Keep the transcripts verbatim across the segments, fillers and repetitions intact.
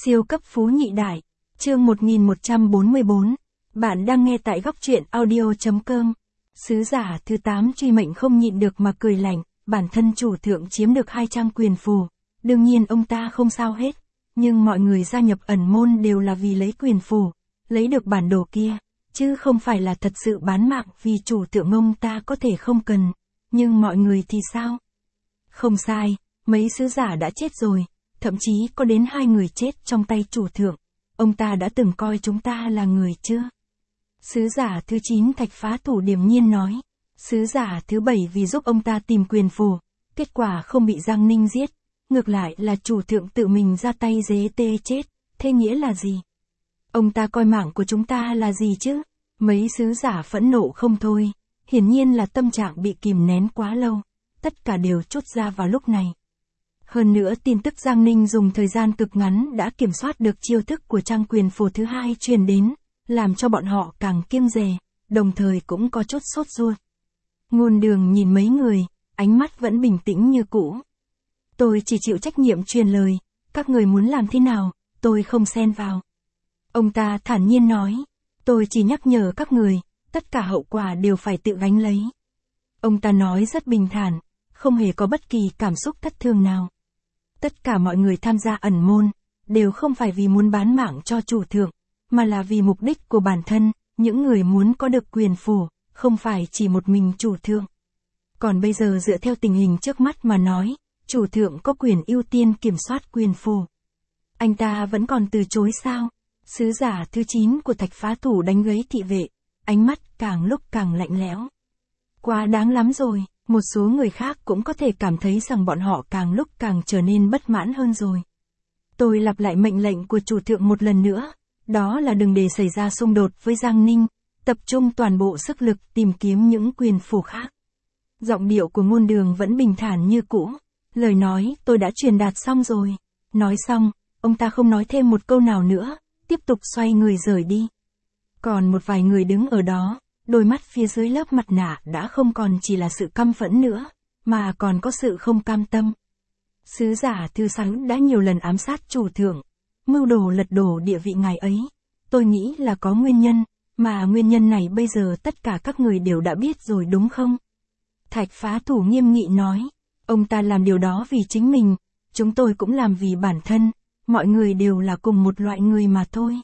Siêu cấp phú nhị đại, chương một nghìn một trăm bốn mươi bốn. Bạn đang nghe tại góc truyện audio chấm com. Sứ giả thứ tám truy mệnh không nhịn được mà cười lạnh, bản thân chủ thượng chiếm được hai trang quyền phù. Đương nhiên ông ta không sao hết, nhưng mọi người gia nhập ẩn môn đều là vì lấy quyền phù, lấy được bản đồ kia, chứ không phải là thật sự bán mạng vì chủ thượng ông ta có thể không cần. Nhưng mọi người thì sao? Không sai, mấy sứ giả đã chết rồi. Thậm chí có đến hai người chết trong tay chủ thượng. Ông ta đã từng coi chúng ta là người chưa? Sứ giả thứ chín Thạch Phá Thủ điềm nhiên nói. Sứ giả thứ bảy vì giúp ông ta tìm quyền phù, kết quả không bị Giang Ninh giết. Ngược lại là chủ thượng tự mình ra tay dế tê chết. Thế nghĩa là gì? Ông ta coi mạng của chúng ta là gì chứ? Mấy sứ giả phẫn nộ không thôi. Hiển nhiên là tâm trạng bị kìm nén quá lâu. Tất cả đều trút ra vào lúc này. Hơn nữa tin tức Giang Ninh dùng thời gian cực ngắn đã kiểm soát được chiêu thức của trang quyền phù thứ hai truyền đến, làm cho bọn họ càng kiêng dè, đồng thời cũng có chút sốt ruột. Ngôn Đường nhìn mấy người, ánh mắt vẫn bình tĩnh như cũ. Tôi chỉ chịu trách nhiệm truyền lời, các người muốn làm thế nào, tôi không xen vào. Ông ta thản nhiên nói, tôi chỉ nhắc nhở các người, tất cả hậu quả đều phải tự gánh lấy. Ông ta nói rất bình thản, không hề có bất kỳ cảm xúc thất thường nào. Tất cả mọi người tham gia ẩn môn, đều không phải vì muốn bán mạng cho chủ thượng, mà là vì mục đích của bản thân, những người muốn có được quyền phù, không phải chỉ một mình chủ thượng. Còn bây giờ dựa theo tình hình trước mắt mà nói, chủ thượng có quyền ưu tiên kiểm soát quyền phù. Anh ta vẫn còn từ chối sao? Sứ giả thứ chín của Thạch Phá Thủ đánh gáy thị vệ, ánh mắt càng lúc càng lạnh lẽo. Quá đáng lắm rồi. Một số người khác cũng có thể cảm thấy rằng bọn họ càng lúc càng trở nên bất mãn hơn rồi. Tôi lặp lại mệnh lệnh của chủ thượng một lần nữa, đó là đừng để xảy ra xung đột với Giang Ninh, tập trung toàn bộ sức lực tìm kiếm những quyền phù khác. Giọng điệu của Ngôn Đường vẫn bình thản như cũ, lời nói tôi đã truyền đạt xong rồi. Nói xong, ông ta không nói thêm một câu nào nữa, tiếp tục xoay người rời đi. Còn một vài người đứng ở đó. Đôi mắt phía dưới lớp mặt nạ đã không còn chỉ là sự căm phẫn nữa, mà còn có sự không cam tâm. Sứ giả thứ sáu đã nhiều lần ám sát chủ thượng, mưu đồ lật đổ địa vị ngài ấy. Tôi nghĩ là có nguyên nhân, mà nguyên nhân này bây giờ tất cả các người đều đã biết rồi đúng không? Thạch Phá Thủ nghiêm nghị nói, ông ta làm điều đó vì chính mình, chúng tôi cũng làm vì bản thân, mọi người đều là cùng một loại người mà thôi.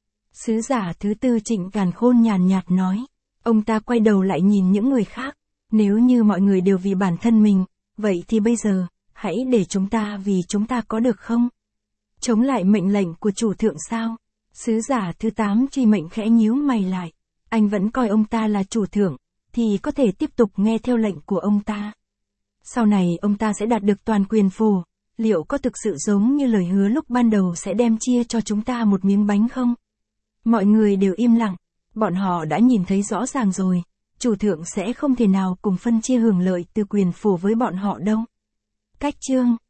Sứ giả thứ tư Trịnh Càn Khôn nhàn nhạt nói. Ông ta quay đầu lại nhìn những người khác, nếu như mọi người đều vì bản thân mình, vậy thì bây giờ, hãy để chúng ta vì chúng ta có được không? Chống lại mệnh lệnh của chủ thượng sao? Sứ giả thứ tám truy mệnh khẽ nhíu mày lại, anh vẫn coi ông ta là chủ thượng, thì có thể tiếp tục nghe theo lệnh của ông ta. Sau này ông ta sẽ đạt được toàn quyền phù, liệu có thực sự giống như lời hứa lúc ban đầu sẽ đem chia cho chúng ta một miếng bánh không? Mọi người đều im lặng. Bọn họ đã nhìn thấy rõ ràng rồi, chủ thượng sẽ không thể nào cùng phân chia hưởng lợi từ quyền phù với bọn họ đâu. Cách chương